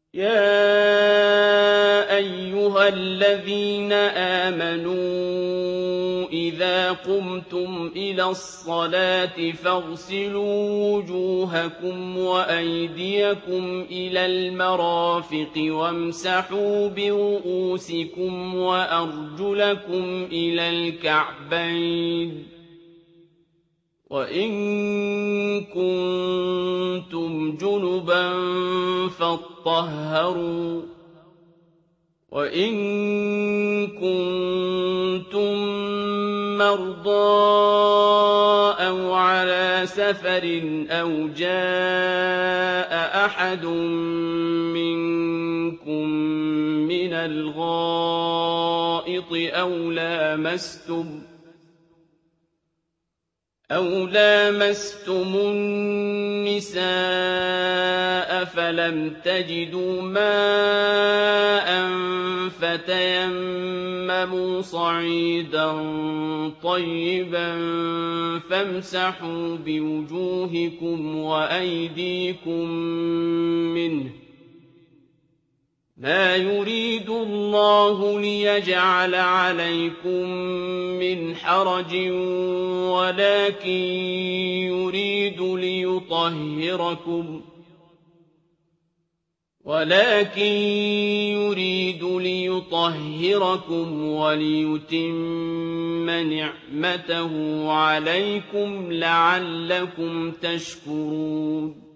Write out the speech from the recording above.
يَا أَيُّهَا الَّذِينَ آمَنُوا إِذَا قُمْتُمْ إِلَى الصَّلَاةِ فَاغْسِلُوا وُجُوهَكُمْ وَأَيْدِيَكُمْ إِلَى الْمَرَافِقِ وَامْسَحُوا بِرُءُوسِكُمْ وَأَرْجُلَكُمْ إِلَى الْكَعْبَيْنِ ۚ وَإِن كُنتُمْ جُنُبًا فاطَّهَّرُوا ۚ وَإِن كُنتُم مَّرْضَىٰ أَوْ عَلَىٰ سَفَرٍ أَوْ جَاءَ أَحَدٌ مِّنكُم مِّنَ الْغَائِطِ أَوْ لَامَسْتُمُ النِّسَاءَ فَلَمْ تَجِدُوا مَاءً فَتَيَمَّمُوا صَعِيدًا طَيِّبًا فَامْسَحُوا بِوُجُوهِكُمْ وَأَيْدِيكُم مِّنْهُ ۚ مَا يُرِيدُ اللَّهُ لِيَجْعَلَ عَلَيْكُم مِّنْ حَرَجٍ وَلَٰكِن يُرِيدُ لِيُطَهِّرَكُمْ وَلِيُتِمَّ نِعْمَتَهُ عَلَيْكُمْ لَعَلَّكُمْ تَشْكُرُونَ